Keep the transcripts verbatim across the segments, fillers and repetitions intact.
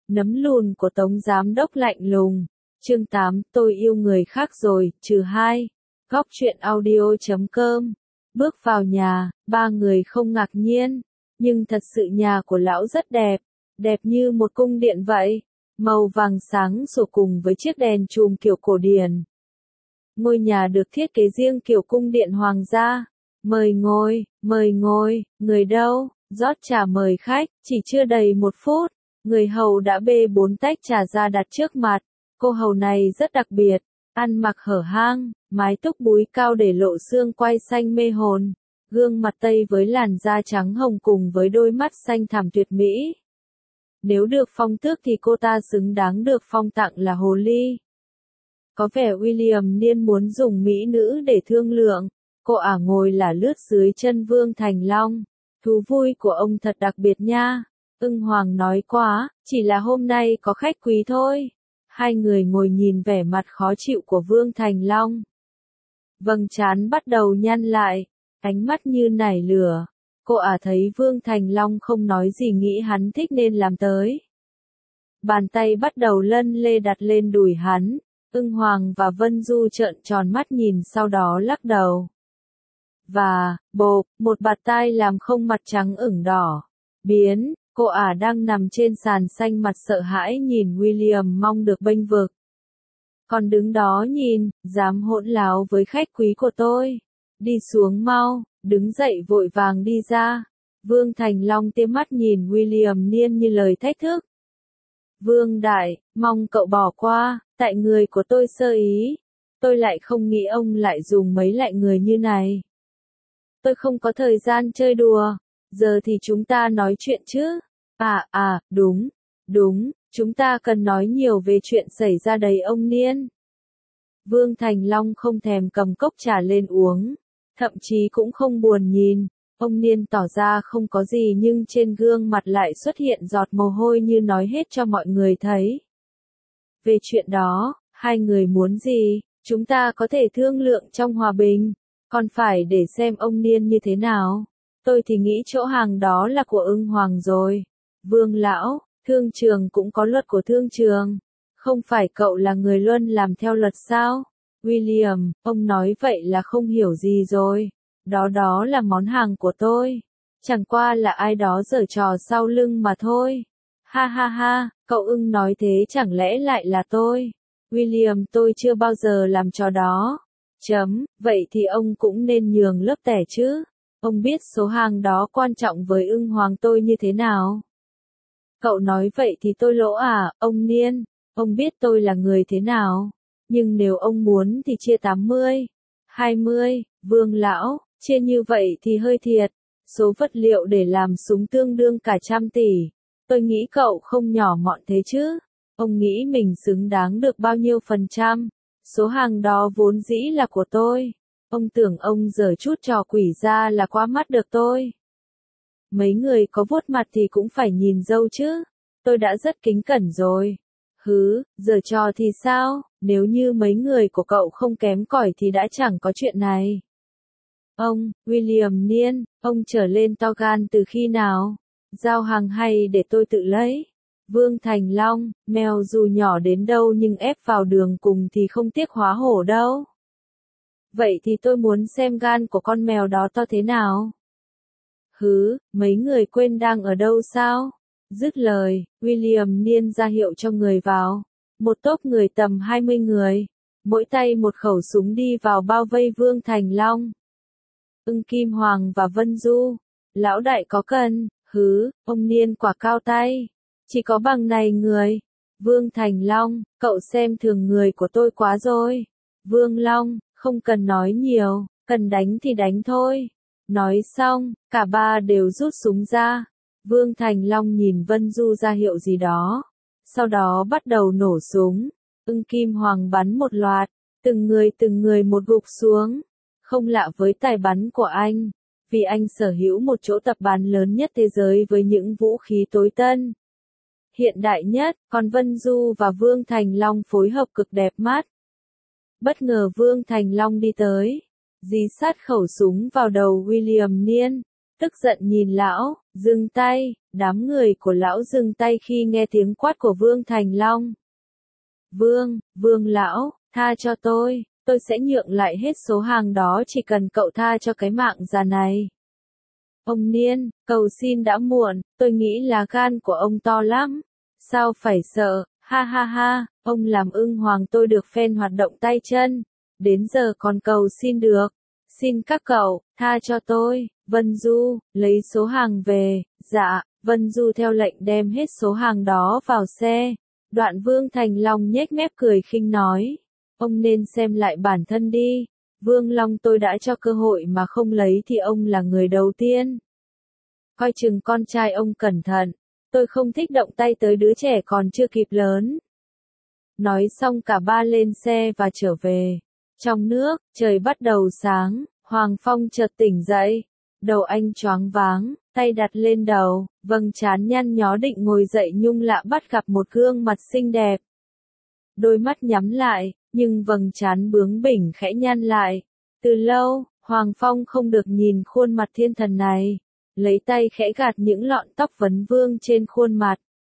Nấm lùn của Tống Giám Đốc lạnh lùng. Chương tám, tôi yêu người khác rồi, trừ hai. Góc truyện audio chấm com. Bước vào nhà, ba người không ngạc nhiên. Nhưng thật sự nhà của lão rất đẹp. Đẹp như một cung điện vậy. Màu vàng sáng sủa cùng với chiếc đèn chùm kiểu cổ điển. Ngôi nhà được thiết kế riêng kiểu cung điện hoàng gia. Mời ngồi, mời ngồi, người đâu? Rót trà mời khách, chỉ chưa đầy một phút. Người hầu đã bê bốn tách trà ra đặt trước mặt. Cô hầu này rất đặc biệt, ăn mặc hở hang, mái tóc búi cao để lộ xương quai xanh mê hồn, gương mặt tây với làn da trắng hồng cùng với đôi mắt xanh thẳm tuyệt mỹ. Nếu được phong tước thì cô ta xứng đáng được phong tặng là hồ ly. Có vẻ William Niên muốn dùng mỹ nữ để thương lượng. Cô ả ngồi là lướt dưới chân Vương Thành Long. Thú vui của ông thật đặc biệt nha. Ưng Hoàng nói quá, chỉ là hôm nay có khách quý thôi. Hai người ngồi nhìn vẻ mặt khó chịu của Vương Thành Long. Vầng trán bắt đầu nhăn lại, ánh mắt như nảy lửa. Cô ả thấy Vương Thành Long không nói gì nghĩ hắn thích nên làm tới. Bàn tay bắt đầu lân lê đặt lên đùi hắn. Ưng Hoàng và Vân Du trợn tròn mắt nhìn sau đó lắc đầu. Và, bộp, một bạt tai làm không mặt trắng ửng đỏ. Biến, cô ả đang nằm trên sàn xanh mặt sợ hãi nhìn William mong được bênh vực. Còn đứng đó nhìn, dám hỗn láo với khách quý của tôi. Đi xuống mau, đứng dậy vội vàng đi ra. Vương Thành Long tiêm mắt nhìn William Niên như lời thách thức. Vương Đại, mong cậu bỏ qua, tại người của tôi sơ ý. Tôi lại không nghĩ ông lại dùng mấy loại người như này. Tôi không có thời gian chơi đùa. Giờ thì chúng ta nói chuyện chứ. À, à, đúng, đúng, chúng ta cần nói nhiều về chuyện xảy ra đấy ông Niên. Vương Thành Long không thèm cầm cốc trà lên uống, thậm chí cũng không buồn nhìn. Ông Niên tỏ ra không có gì nhưng trên gương mặt lại xuất hiện giọt mồ hôi như nói hết cho mọi người thấy. Về chuyện đó, hai người muốn gì, chúng ta có thể thương lượng trong hòa bình, còn phải để xem ông Niên như thế nào. Tôi thì nghĩ chỗ hàng đó là của Ưng Hoàng rồi. Vương lão, thương trường cũng có luật của thương trường. Không phải cậu là người luôn làm theo luật sao? William, ông nói vậy là không hiểu gì rồi. Đó đó là món hàng của tôi. Chẳng qua là ai đó giở trò sau lưng mà thôi. Ha ha ha, cậu Ưng nói thế chẳng lẽ lại là tôi? William, tôi chưa bao giờ làm trò đó. Chấm, vậy thì ông cũng nên nhường lớp tẻ chứ. Ông biết số hàng đó quan trọng với Ưng Hoàng tôi như thế nào? Cậu nói vậy thì tôi lỗ à, ông Niên, ông biết tôi là người thế nào? Nhưng nếu ông muốn thì chia tám mươi, hai mươi, Vương lão, chia như vậy thì hơi thiệt. Số vật liệu để làm súng tương đương cả trăm tỷ. Tôi nghĩ cậu không nhỏ mọn thế chứ. Ông nghĩ mình xứng đáng được bao nhiêu phần trăm? Số hàng đó vốn dĩ là của tôi. Ông tưởng ông giở chút trò quỷ ra là qua mắt được tôi. Mấy người có vuốt mặt thì cũng phải nhìn dâu chứ. Tôi đã rất kính cẩn rồi. Hứ, giở trò thì sao, nếu như mấy người của cậu không kém cỏi thì đã chẳng có chuyện này. Ông, William Niên, ông trở lên to gan từ khi nào? Giao hàng hay để tôi tự lấy? Vương Thành Long, mèo dù nhỏ đến đâu nhưng ép vào đường cùng thì không tiếc hóa hổ đâu. Vậy thì tôi muốn xem gan của con mèo đó to thế nào. Hứ, mấy người quên đang ở đâu sao? Dứt lời, William Niên ra hiệu cho người vào. Một tốp người tầm hai mươi người. Mỗi tay một khẩu súng đi vào bao vây Vương Thành Long. Ưng Kim Hoàng và Vân Du. Lão đại có cần, hứ, ông Niên quả cao tay. Chỉ có bằng này người. Vương Thành Long, cậu xem thường người của tôi quá rồi. Vương Long, không cần nói nhiều, cần đánh thì đánh thôi. Nói xong, cả ba đều rút súng ra. Vương Thành Long nhìn Vân Du ra hiệu gì đó. Sau đó bắt đầu nổ súng. Ưng Kim Hoàng bắn một loạt. Từng người từng người một gục xuống. Không lạ với tài bắn của anh. Vì anh sở hữu một chỗ tập bắn lớn nhất thế giới với những vũ khí tối tân. Hiện đại nhất, còn Vân Du và Vương Thành Long phối hợp cực đẹp mắt. Bất ngờ Vương Thành Long đi tới. Dí sát khẩu súng vào đầu William Niên. tức giận nhìn lão, dừng tay, đám người của lão dừng tay khi nghe tiếng quát của Vương Thành Long. Vương, Vương lão, tha cho tôi, tôi sẽ nhượng lại hết số hàng đó chỉ cần cậu tha cho cái mạng già này. Ông Niên, cầu xin đã muộn, tôi nghĩ là gan của ông to lắm. Sao phải sợ, ha ha ha, ông làm ưng hoàng tôi được phen hoạt động tay chân. Đến giờ còn cầu xin được. Xin các cậu, tha cho tôi. Vân Du, lấy số hàng về. Dạ, Vân Du theo lệnh đem hết số hàng đó vào xe. Đoạn Vương Thành Long nhếch mép cười khinh nói. Ông nên xem lại bản thân đi. Vương Long tôi đã cho cơ hội mà không lấy thì ông là người đầu tiên. Coi chừng con trai ông cẩn thận. Tôi không thích động tay tới đứa trẻ còn chưa kịp lớn. Nói xong cả ba lên xe và trở về. Trong nước, trời bắt đầu sáng, Hoàng Phong chợt tỉnh dậy. Đầu anh choáng váng, tay đặt lên đầu, vầng trán nhăn nhó định ngồi dậy nhưng lạ bắt gặp một gương mặt xinh đẹp. Đôi mắt nhắm lại, nhưng vầng trán bướng bỉnh khẽ nhăn lại. Từ lâu, Hoàng Phong không được nhìn khuôn mặt thiên thần này. Lấy tay khẽ gạt những lọn tóc vấn vương trên khuôn mặt.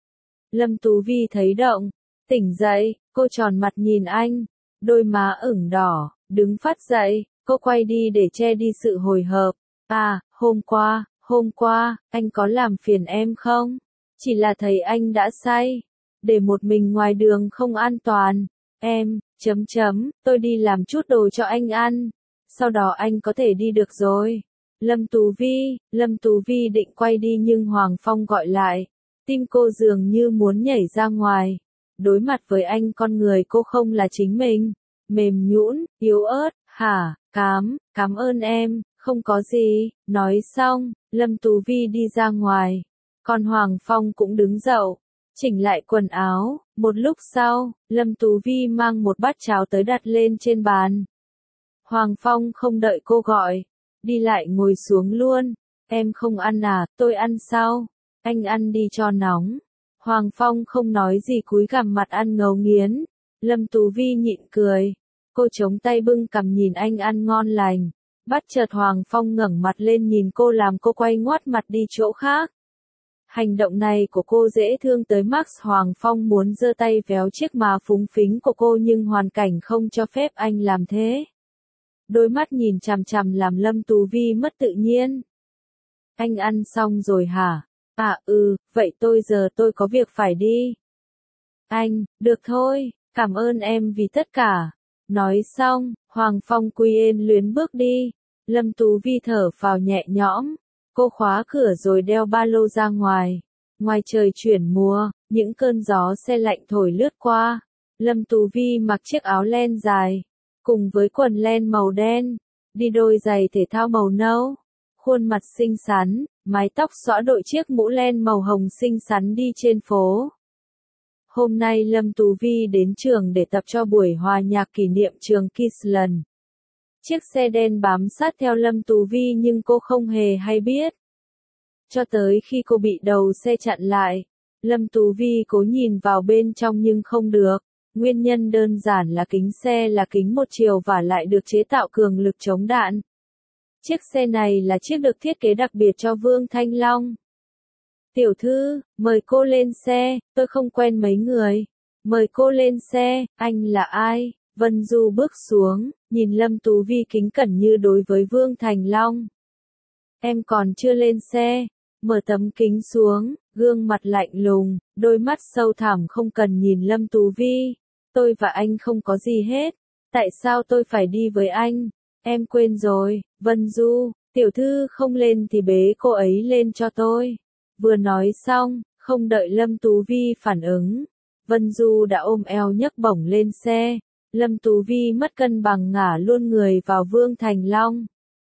Lâm Tú Vi thấy động, tỉnh dậy, cô tròn mặt nhìn anh, đôi má ửng đỏ, đứng phát dậy, cô quay đi để che đi sự hồi hộp. À, hôm qua, hôm qua, anh có làm phiền em không? Chỉ là thấy anh đã say, để một mình ngoài đường không an toàn. Em, chấm chấm, tôi đi làm chút đồ cho anh ăn, sau đó anh có thể đi được rồi. Lâm Tú Vi, Lâm Tú Vi định quay đi nhưng Hoàng Phong gọi lại. Tim cô dường như muốn nhảy ra ngoài. Đối mặt với anh con người cô không là chính mình. Mềm nhũn, yếu ớt, hả, cám, cảm ơn em, không có gì. Nói xong, Lâm Tú Vi đi ra ngoài. Còn Hoàng Phong cũng đứng dậy, chỉnh lại quần áo. Một lúc sau, Lâm Tú Vi mang một bát cháo tới đặt lên trên bàn. Hoàng Phong không đợi cô gọi. Đi lại ngồi xuống luôn. Em không ăn à, tôi ăn sau. Anh ăn đi cho nóng. Hoàng Phong không nói gì cúi gằm mặt ăn ngấu nghiến. Lâm Tú Vi nhịn cười. Cô chống tay bưng cằm nhìn anh ăn ngon lành. Bất chợt Hoàng Phong ngẩng mặt lên nhìn cô làm cô quay ngoắt mặt đi chỗ khác. Hành động này của cô dễ thương tới Max. Hoàng Phong muốn giơ tay véo chiếc má phúng phính của cô nhưng hoàn cảnh không cho phép anh làm thế. Đôi mắt nhìn chằm chằm làm Lâm Tú Vi mất tự nhiên. Anh ăn xong rồi hả? À ừ, vậy tôi giờ tôi có việc phải đi. Anh, được thôi, cảm ơn em vì tất cả. Nói xong, Hoàng Phong quy ên luyến bước đi. Lâm Tú Vi thở phào nhẹ nhõm. Cô khóa cửa rồi đeo ba lô ra ngoài. Ngoài trời chuyển mùa, những cơn gió se lạnh thổi lướt qua. Lâm Tú Vi mặc chiếc áo len dài, cùng với quần len màu đen, đi đôi giày thể thao màu nâu. Khuôn mặt xinh xắn, mái tóc xõa đội chiếc mũ len màu hồng xinh xắn đi trên phố. Hôm nay Lâm Tú Vi đến trường để tập cho buổi hòa nhạc kỷ niệm trường Kisland. Chiếc xe đen bám sát theo Lâm Tú Vi nhưng cô không hề hay biết. Cho tới khi cô bị đầu xe chặn lại, Lâm Tú Vi cố nhìn vào bên trong nhưng không được. Nguyên nhân đơn giản là kính xe là kính một chiều và lại được chế tạo cường lực chống đạn. Chiếc xe này là chiếc được thiết kế đặc biệt cho Vương Thanh Long. Tiểu thư, mời cô lên xe, tôi không quen mấy người. Mời cô lên xe, anh là ai? Vân Du bước xuống, nhìn Lâm Tú Vi kính cẩn như đối với Vương Thành Long. Em còn chưa lên xe, mở tấm kính xuống, gương mặt lạnh lùng, đôi mắt sâu thẳm không cần nhìn Lâm Tú Vi. Tôi và anh không có gì hết, tại sao tôi phải đi với anh? Em quên rồi, Vân Du, tiểu thư không lên thì bế cô ấy lên cho tôi. Vừa nói xong, không đợi Lâm Tú Vi phản ứng, Vân Du đã ôm eo nhấc bổng lên xe. Lâm Tú Vi mất cân bằng ngả luôn người vào Vương Thành Long.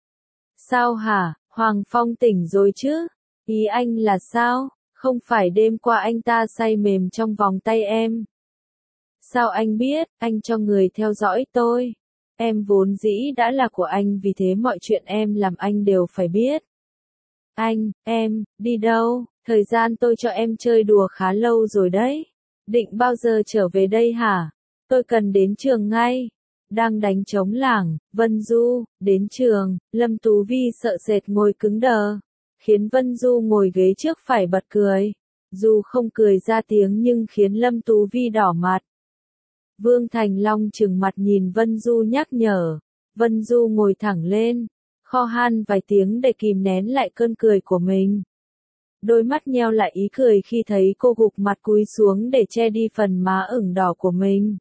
Sao hả, Hoàng Phong tỉnh rồi chứ? Ý anh là sao? Không phải đêm qua anh ta say mềm trong vòng tay em. Sao anh biết, anh cho người theo dõi tôi. Em vốn dĩ đã là của anh vì thế mọi chuyện em làm anh đều phải biết. Anh, em, đi đâu? Thời gian tôi cho em chơi đùa khá lâu rồi đấy. Định bao giờ trở về đây hả? Tôi cần đến trường ngay. Đang đánh trống lảng, Vân Du, đến trường, Lâm Tú Vi sợ sệt ngồi cứng đờ. khiến Vân Du ngồi ghế trước phải bật cười. Dù không cười ra tiếng nhưng khiến Lâm Tú Vi đỏ mặt. Vương Thành Long trừng mặt nhìn Vân Du nhắc nhở. Vân Du ngồi thẳng lên, kho han vài tiếng để kìm nén lại cơn cười của mình. Đôi mắt nheo lại ý cười khi thấy cô gục mặt cúi xuống để che đi phần má ửng đỏ của mình.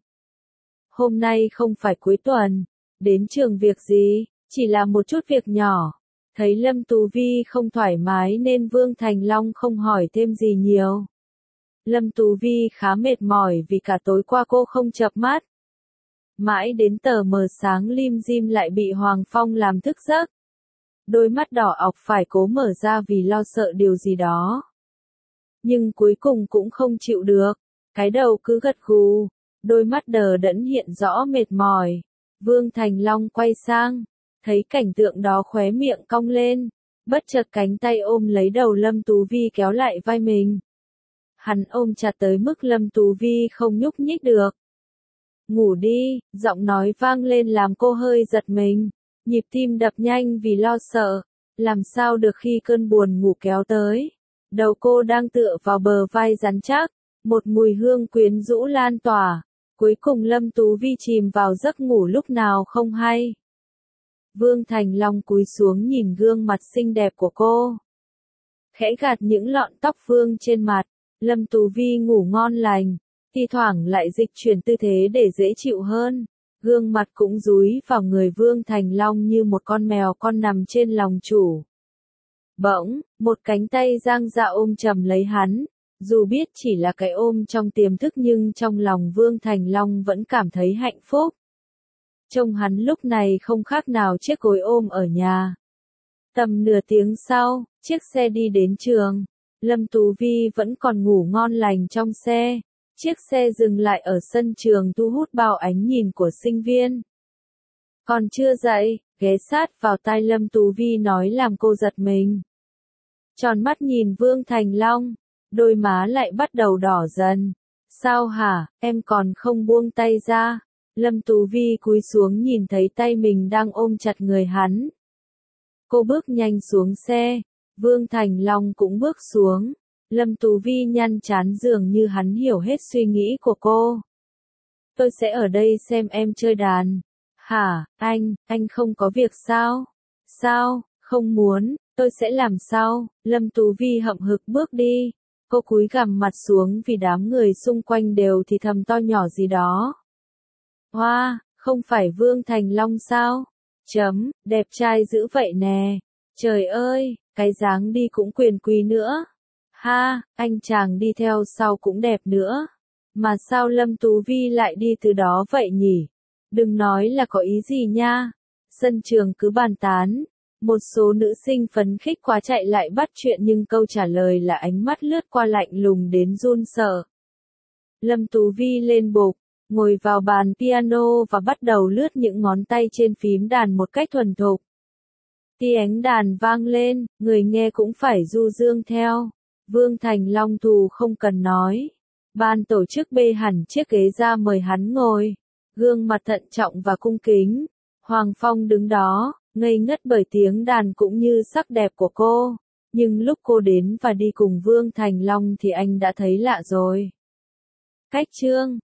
Hôm nay không phải cuối tuần, đến trường việc gì, chỉ là một chút việc nhỏ. Thấy Lâm Tú Vi không thoải mái nên Vương Thành Long không hỏi thêm gì nhiều. Lâm Tú Vi khá mệt mỏi vì cả tối qua cô không chợp mắt. Mãi đến tờ mờ sáng lim dim lại bị Hoàng Phong làm thức giấc. Đôi mắt đỏ ọc phải cố mở ra vì lo sợ điều gì đó. Nhưng cuối cùng cũng không chịu được, cái đầu cứ gật gù, đôi mắt đờ đẫn hiện rõ mệt mỏi. Vương Thành Long quay sang, thấy cảnh tượng đó khóe miệng cong lên, bất chợt cánh tay ôm lấy đầu Lâm Tú Vi kéo lại vai mình. Hắn ôm chặt tới mức Lâm Tú Vi không nhúc nhích được. Ngủ đi, giọng nói vang lên làm cô hơi giật mình, nhịp tim đập nhanh vì lo sợ, làm sao được khi cơn buồn ngủ kéo tới. Đầu cô đang tựa vào bờ vai rắn chắc, một mùi hương quyến rũ lan tỏa, cuối cùng Lâm Tú Vi chìm vào giấc ngủ lúc nào không hay. Vương Thành Long cúi xuống nhìn gương mặt xinh đẹp của cô, khẽ gạt những lọn tóc vương trên mặt. Lâm Tú Vi ngủ ngon lành, thi thoảng lại dịch chuyển tư thế để dễ chịu hơn. Gương mặt cũng dúi vào người Vương Thành Long như một con mèo con nằm trên lòng chủ. Bỗng, một cánh tay dang ra ôm chầm lấy hắn. Dù biết chỉ là cái ôm trong tiềm thức nhưng trong lòng Vương Thành Long vẫn cảm thấy hạnh phúc. Trông hắn lúc này không khác nào chiếc gối ôm ở nhà. Tầm nửa tiếng sau, chiếc xe đi đến trường. Lâm Tú Vi vẫn còn ngủ ngon lành trong xe. Chiếc xe dừng lại ở sân trường thu hút bao ánh nhìn của sinh viên. Còn chưa dậy, ghé sát vào tai Lâm Tú Vi nói làm cô giật mình. Tròn mắt nhìn Vương Thành Long, đôi má lại bắt đầu đỏ dần. Sao hả, em còn không buông tay ra? Lâm Tú Vi cúi xuống nhìn thấy tay mình đang ôm chặt người hắn. Cô bước nhanh xuống xe, Vương Thành Long cũng bước xuống. Lâm Tú Vi nhăn trán dường như hắn hiểu hết suy nghĩ của cô. Tôi sẽ ở đây xem em chơi đàn. Hả, anh, anh không có việc sao? Sao, không muốn, tôi sẽ làm sao? Lâm Tú Vi hậm hực bước đi. Cô cúi gằm mặt xuống vì đám người xung quanh đều thì thầm to nhỏ gì đó. Hoa, wow, không phải Vương Thành Long sao? Chấm, đẹp trai dữ vậy nè. Trời ơi, cái dáng đi cũng quyền quý nữa. Ha, anh chàng đi theo sau cũng đẹp nữa. Mà sao Lâm Tú Vi lại đi từ đó vậy nhỉ? Đừng nói là có ý gì nha. Sân trường cứ bàn tán. Một số nữ sinh phấn khích quá chạy lại bắt chuyện nhưng câu trả lời là ánh mắt lướt qua lạnh lùng đến run sợ. Lâm Tú Vi lên bục, ngồi vào bàn piano và bắt đầu lướt những ngón tay trên phím đàn một cách thuần thục. Tiếng đàn vang lên, người nghe cũng phải du dương theo. Vương Thành Long thù không cần nói. Ban tổ chức bê hẳn chiếc ghế ra mời hắn ngồi. Gương mặt thận trọng và cung kính. Hoàng Phong đứng đó, ngây ngất bởi tiếng đàn cũng như sắc đẹp của cô. Nhưng lúc cô đến và đi cùng Vương Thành Long thì anh đã thấy lạ rồi. Cách chương